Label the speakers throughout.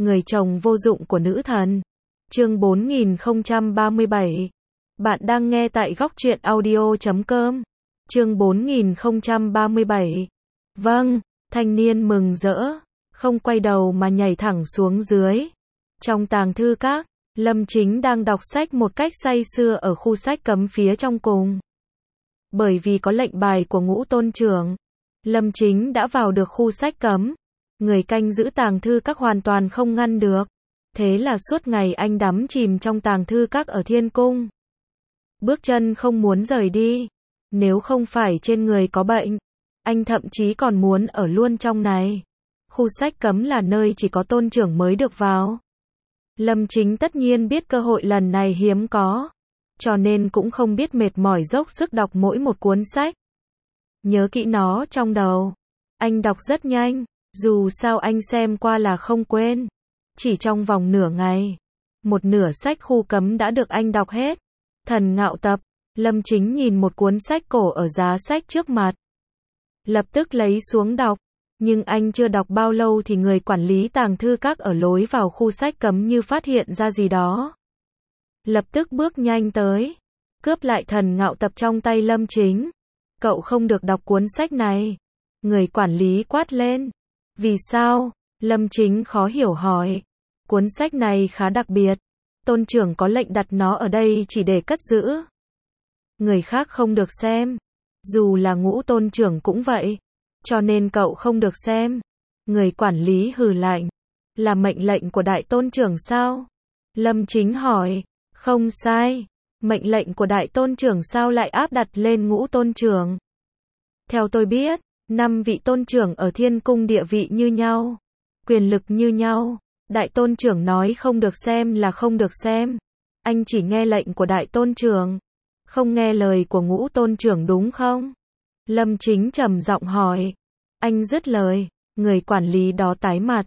Speaker 1: Người chồng vô dụng của nữ thần. Chương 4037. Bạn đang nghe tại góc truyện audio.com. Chương 4037. Vâng, thanh niên mừng rỡ, không quay đầu mà nhảy thẳng xuống dưới. Trong tàng thư các, Lâm Chính đang đọc sách một cách say sưa ở khu sách cấm phía trong cùng. Bởi vì có lệnh bài của Ngũ Tôn trưởng, Lâm Chính đã vào được khu sách cấm. Người canh giữ tàng thư các hoàn toàn không ngăn được. Thế là suốt ngày anh đắm chìm trong tàng thư các ở Thiên Cung. Bước chân không muốn rời đi. Nếu không phải trên người có bệnh, anh thậm chí còn muốn ở luôn trong này. Khu sách cấm là nơi chỉ có tôn trưởng mới được vào. Lâm Chính tất nhiên biết cơ hội lần này hiếm có, cho nên cũng không biết mệt mỏi dốc sức đọc mỗi một cuốn sách. Nhớ kỹ nó trong đầu. Anh đọc rất nhanh, dù sao anh xem qua là không quên. Chỉ trong vòng nửa ngày, một nửa sách khu cấm đã được anh đọc hết. Thần Ngạo Tập. Lâm Chính nhìn một cuốn sách cổ ở giá sách trước mặt, lập tức lấy xuống đọc. Nhưng anh chưa đọc bao lâu thì người quản lý tàng thư các ở lối vào khu sách cấm như phát hiện ra gì đó. Lập tức bước nhanh tới, cướp lại Thần Ngạo Tập trong tay Lâm Chính. Cậu không được đọc cuốn sách này. Người quản lý quát lên. Vì sao? Lâm Chính khó hiểu hỏi. Cuốn sách này khá đặc biệt. Tôn trưởng có lệnh đặt nó ở đây chỉ để cất giữ. Người khác không được xem. Dù là Ngũ Tôn trưởng cũng vậy. Cho nên cậu không được xem. Người quản lý hừ lạnh. Là mệnh lệnh của Đại Tôn trưởng sao? Lâm Chính hỏi. Không sai. Mệnh lệnh của Đại Tôn trưởng sao lại áp đặt lên Ngũ Tôn trưởng? Theo tôi biết, 5 vị tôn trưởng ở Thiên Cung địa vị như nhau, quyền lực như nhau. Đại Tôn trưởng nói không được xem là không được xem. Anh chỉ nghe lệnh của Đại Tôn trưởng, không nghe lời của Ngũ Tôn trưởng đúng không? Lâm Chính trầm giọng hỏi. Anh dứt lời, người quản lý đó tái mặt.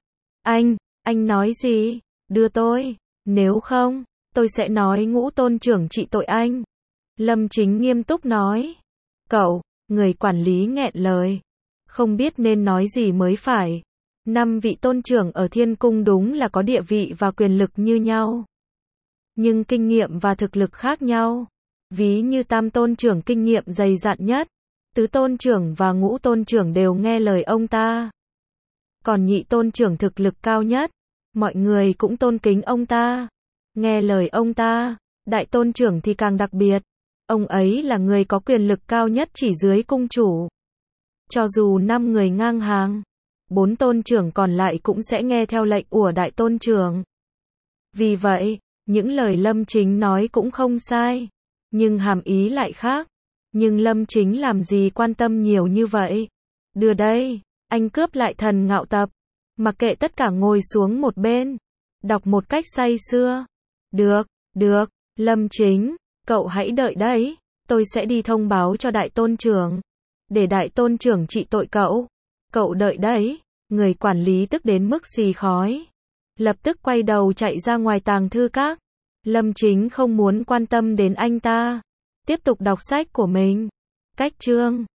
Speaker 1: Anh nói gì? Đưa tôi. Nếu không, tôi sẽ nói Ngũ Tôn trưởng trị tội anh. Lâm Chính nghiêm túc nói. Cậu, người quản lý nghẹn lời. Không biết nên nói gì mới phải. 5 vị tôn trưởng ở Thiên Cung đúng là có địa vị và quyền lực như nhau. Nhưng kinh nghiệm và thực lực khác nhau. Ví như Tam Tôn trưởng kinh nghiệm dày dặn nhất. Tứ Tôn trưởng và Ngũ Tôn trưởng đều nghe lời ông ta. Còn Nhị Tôn trưởng thực lực cao nhất. Mọi người cũng tôn kính ông ta. Nghe lời ông ta. Đại Tôn trưởng thì càng đặc biệt. Ông ấy là người có quyền lực cao nhất chỉ dưới cung chủ. Cho dù 5 người ngang hàng, 4 tôn trưởng còn lại cũng sẽ nghe theo lệnh của Đại Tôn trưởng. Vì vậy, những lời Lâm Chính nói cũng không sai, nhưng hàm ý lại khác. Nhưng Lâm Chính làm gì quan tâm nhiều như vậy? Đưa đây, anh cướp lại Thần Ngạo Tập. Mặc kệ tất cả ngồi xuống một bên, đọc một cách say sưa. Được, Lâm Chính, cậu hãy đợi đấy, tôi sẽ đi thông báo cho Đại Tôn trưởng. Để Đại Tôn trưởng trị tội cậu. Cậu đợi đấy. Người quản lý tức đến mức xì khói. Lập tức quay đầu chạy ra ngoài tàng thư các. Lâm Chính không muốn quan tâm đến anh ta. Tiếp tục đọc sách của mình. Cách chương